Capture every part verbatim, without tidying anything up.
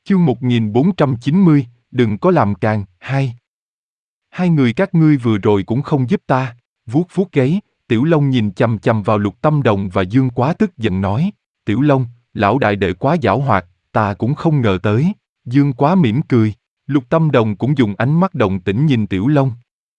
Chương một nghìn bốn trăm chín mươi, đừng có làm càng, hai. Hai người các ngươi vừa rồi cũng không giúp ta. Vuốt vuốt gáy, Tiểu Long nhìn chằm chằm vào Lục Tâm Đồng và Dương Quá tức giận nói, Tiểu Long, lão đại đệ quá giảo hoạt, ta cũng không ngờ tới. Dương Quá mỉm cười, Lục Tâm Đồng cũng dùng ánh mắt đồng tĩnh nhìn Tiểu Long.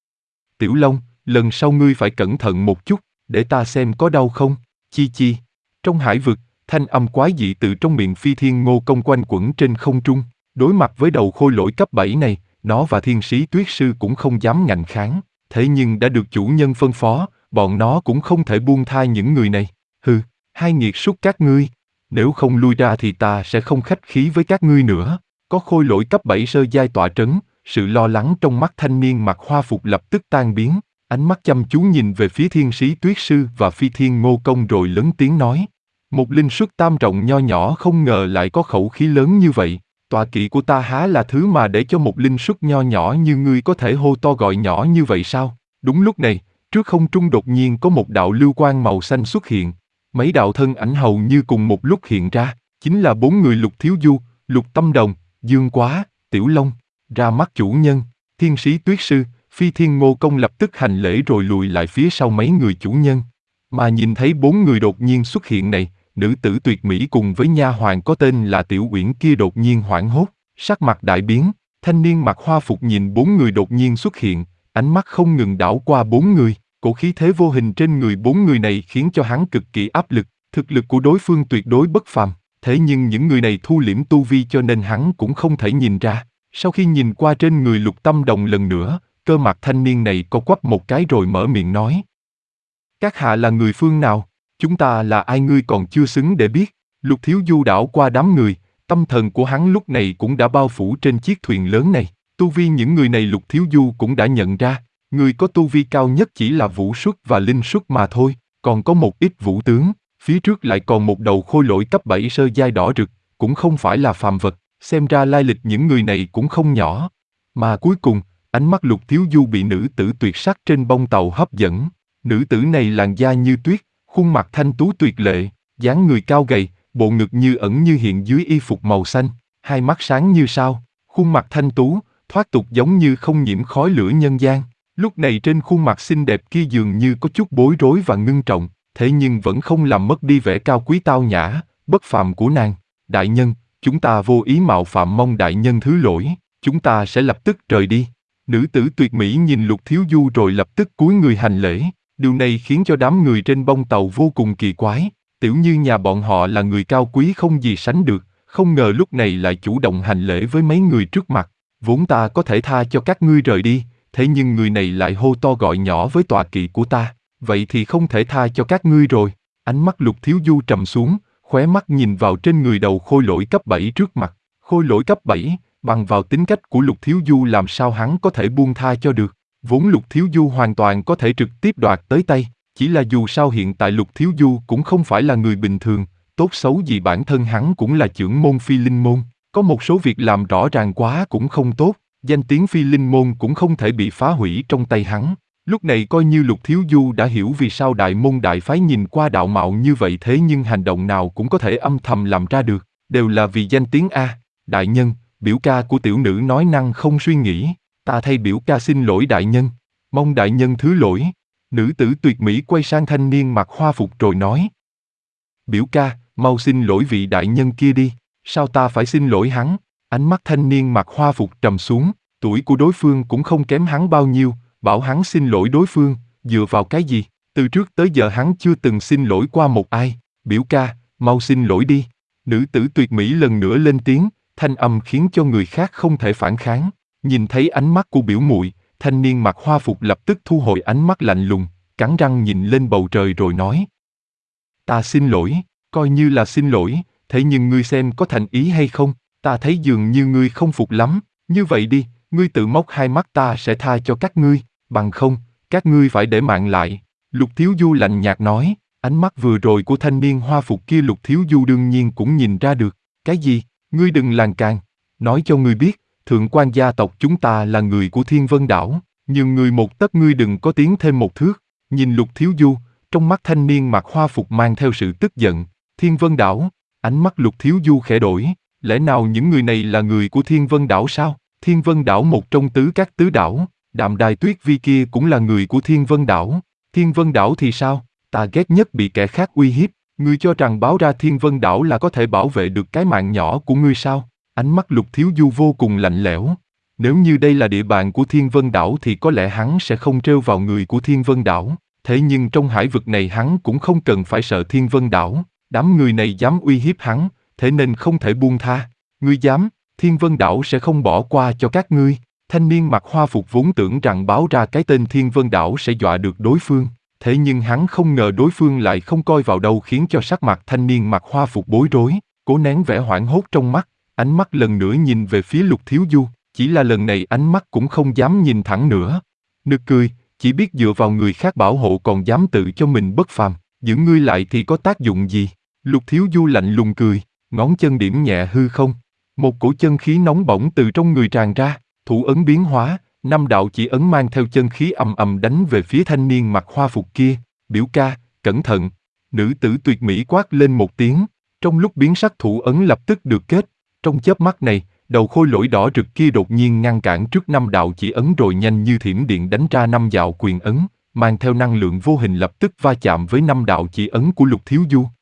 Tiểu Long, lần sau ngươi phải cẩn thận một chút, để ta xem có đau không, chi chi. Trong hải vực, thanh âm quái dị từ trong miệng Phi Thiên Ngô Công quanh quẩn trên không trung. Đối mặt với đầu khôi lỗi cấp bảy này, nó và Thiên Sĩ Tuyết Sư cũng không dám ngạnh kháng. Thế nhưng đã được chủ nhân phân phó, bọn nó cũng không thể buông tha những người này. Hừ, hai nghiệt súc các ngươi. Nếu không lui ra thì ta sẽ không khách khí với các ngươi nữa. Có khôi lỗi cấp bảy sơ giai tọa trấn, sự lo lắng trong mắt thanh niên mặc hoa phục lập tức tan biến. Ánh mắt chăm chú nhìn về phía Thiên Sĩ Tuyết Sư và Phi Thiên Ngô Công rồi lớn tiếng nói. Một linh xuất tam trọng nho nhỏ không ngờ lại có khẩu khí lớn như vậy. Tọa kỵ của ta há là thứ mà để cho một linh xuất nho nhỏ như ngươi có thể hô to gọi nhỏ như vậy sao? Đúng lúc này, trước không trung đột nhiên có một đạo lưu quang màu xanh xuất hiện. Mấy đạo thân ảnh hầu như cùng một lúc hiện ra, chính là bốn người Lục Thiếu Du, Lục Tâm Đồng, Dương Quá, Tiểu Long. Ra mắt chủ nhân, Thiên Sĩ Tuyết Sư, Phi Thiên Ngô Công lập tức hành lễ rồi lùi lại phía sau mấy người chủ nhân. Mà nhìn thấy bốn người đột nhiên xuất hiện này, nữ tử tuyệt mỹ cùng với nha hoàn có tên là Tiểu Uyển kia đột nhiên hoảng hốt, sắc mặt đại biến. Thanh niên mặc hoa phục nhìn bốn người đột nhiên xuất hiện, ánh mắt không ngừng đảo qua bốn người. Cổ khí thế vô hình trên người bốn người này khiến cho hắn cực kỳ áp lực. Thực lực của đối phương tuyệt đối bất phàm, thế nhưng những người này thu liễm tu vi cho nên hắn cũng không thể nhìn ra. Sau khi nhìn qua trên người Lục Tâm Đồng lần nữa, cơ mặt thanh niên này co quắp một cái rồi mở miệng nói. Các hạ là người phương nào? Chúng ta là ai ngươi còn chưa xứng để biết. Lục Thiếu Du đảo qua đám người, tâm thần của hắn lúc này cũng đã bao phủ trên chiếc thuyền lớn này. Tu vi những người này Lục Thiếu Du cũng đã nhận ra, người có tu vi cao nhất chỉ là vũ xuất và linh xuất mà thôi, còn có một ít vũ tướng, phía trước lại còn một đầu khôi lỗi cấp bảy sơ giai đỏ rực, cũng không phải là phàm vật, xem ra lai lịch những người này cũng không nhỏ. Mà cuối cùng, ánh mắt Lục Thiếu Du bị nữ tử tuyệt sắc trên bông tàu hấp dẫn. Nữ tử này làn da như tuyết, khuôn mặt thanh tú tuyệt lệ, dáng người cao gầy, bộ ngực như ẩn như hiện dưới y phục màu xanh, hai mắt sáng như sao, khuôn mặt thanh tú, thoát tục giống như không nhiễm khói lửa nhân gian. Lúc này trên khuôn mặt xinh đẹp kia dường như có chút bối rối và ngưng trọng, thế nhưng vẫn không làm mất đi vẻ cao quý tao nhã, bất phàm của nàng. Đại nhân, chúng ta vô ý mạo phạm, mong đại nhân thứ lỗi, chúng ta sẽ lập tức rời đi. Nữ tử tuyệt mỹ nhìn Lục Thiếu Du rồi lập tức cúi người hành lễ. Điều này khiến cho đám người trên bông tàu vô cùng kỳ quái. Tiểu Như nhà bọn họ là người cao quý không gì sánh được, không ngờ lúc này lại chủ động hành lễ với mấy người trước mặt. Vốn ta có thể tha cho các ngươi rời đi, thế nhưng người này lại hô to gọi nhỏ với tọa kỵ của ta, vậy thì không thể tha cho các ngươi rồi. Ánh mắt Lục Thiếu Du trầm xuống, khóe mắt nhìn vào trên người đầu khôi lỗi cấp bảy trước mặt. Khôi lỗi cấp bảy, bằng vào tính cách của Lục Thiếu Du làm sao hắn có thể buông tha cho được. Vốn Lục Thiếu Du hoàn toàn có thể trực tiếp đoạt tới tay, chỉ là dù sao hiện tại Lục Thiếu Du cũng không phải là người bình thường, tốt xấu gì bản thân hắn cũng là chưởng môn Phi Linh môn, có một số việc làm rõ ràng quá cũng không tốt, danh tiếng Phi Linh môn cũng không thể bị phá hủy trong tay hắn. Lúc này coi như Lục Thiếu Du đã hiểu vì sao đại môn đại phái nhìn qua đạo mạo như vậy, thế nhưng hành động nào cũng có thể âm thầm làm ra được, đều là vì danh tiếng a. Đại nhân, biểu ca của tiểu nữ nói năng không suy nghĩ. Ta thay biểu ca xin lỗi đại nhân, mong đại nhân thứ lỗi. Nữ tử tuyệt mỹ quay sang thanh niên mặc hoa phục rồi nói. Biểu ca, mau xin lỗi vị đại nhân kia đi, sao ta phải xin lỗi hắn? Ánh mắt thanh niên mặc hoa phục trầm xuống, tuổi của đối phương cũng không kém hắn bao nhiêu, bảo hắn xin lỗi đối phương, dựa vào cái gì? Từ trước tới giờ hắn chưa từng xin lỗi qua một ai, biểu ca, mau xin lỗi đi. Nữ tử tuyệt mỹ lần nữa lên tiếng, thanh âm khiến cho người khác không thể phản kháng. Nhìn thấy ánh mắt của biểu muội, thanh niên mặc hoa phục lập tức thu hồi ánh mắt lạnh lùng, cắn răng nhìn lên bầu trời rồi nói. Ta xin lỗi, coi như là xin lỗi, thế nhưng ngươi xem có thành ý hay không, ta thấy dường như ngươi không phục lắm, như vậy đi, ngươi tự móc hai mắt ta sẽ tha cho các ngươi, bằng không, các ngươi phải để mạng lại. Lục Thiếu Du lạnh nhạt nói, ánh mắt vừa rồi của thanh niên hoa phục kia Lục Thiếu Du đương nhiên cũng nhìn ra được, cái gì, ngươi đừng làng càng, nói cho ngươi biết. Thượng quan gia tộc chúng ta là người của Thiên Vân Đảo, nhưng người một tấc ngươi đừng có tiến thêm một thước. Nhìn Lục Thiếu Du, trong mắt thanh niên mặc hoa phục mang theo sự tức giận. Thiên Vân Đảo, ánh mắt Lục Thiếu Du khẽ đổi, Lẽ nào những người này là người của Thiên Vân Đảo sao? Thiên Vân Đảo một trong tứ các tứ đảo, Đạm Đài Tuyết Vi kia cũng là người của Thiên Vân Đảo. Thiên Vân Đảo thì sao? Ta ghét nhất bị kẻ khác uy hiếp. Ngươi cho rằng báo ra Thiên Vân Đảo là có thể bảo vệ được cái mạng nhỏ của ngươi sao? Ánh mắt Lục Thiếu Du vô cùng lạnh lẽo. Nếu như đây là địa bàn của Thiên Vân Đảo thì có lẽ hắn sẽ không trêu vào người của Thiên Vân Đảo. Thế nhưng trong hải vực này hắn cũng không cần phải sợ Thiên Vân Đảo. Đám người này dám uy hiếp hắn, thế nên không thể buông tha. Ngươi dám, Thiên Vân Đảo sẽ không bỏ qua cho các ngươi. Thanh niên mặc hoa phục vốn tưởng rằng báo ra cái tên Thiên Vân Đảo sẽ dọa được đối phương. Thế nhưng hắn không ngờ đối phương lại không coi vào đâu, khiến cho sắc mặt thanh niên mặc hoa phục bối rối, cố nén vẻ hoảng hốt trong mắt, ánh mắt lần nữa nhìn về phía Lục Thiếu Du, chỉ là lần này ánh mắt cũng không dám nhìn thẳng nữa. Nực cười, chỉ biết dựa vào người khác bảo hộ còn dám tự cho mình bất phàm, giữ ngươi lại thì có tác dụng gì? Lục Thiếu Du lạnh lùng cười, ngón chân điểm nhẹ hư không, một cổ chân khí nóng bỏng từ trong người tràn ra, thủ ấn biến hóa. Năm đạo chỉ ấn mang theo chân khí ầm ầm đánh về phía thanh niên mặc hoa phục kia. Biểu ca, cẩn thận. Nữ tử tuyệt mỹ quát lên một tiếng. Trong lúc biến sắc thủ ấn lập tức được kết. Trong chớp mắt này, đầu khôi lỗi đỏ rực kia đột nhiên ngăn cản trước năm đạo chỉ ấn rồi nhanh như thiểm điện đánh ra năm đạo quyền ấn, mang theo năng lượng vô hình lập tức va chạm với năm đạo chỉ ấn của Lục Thiếu Du.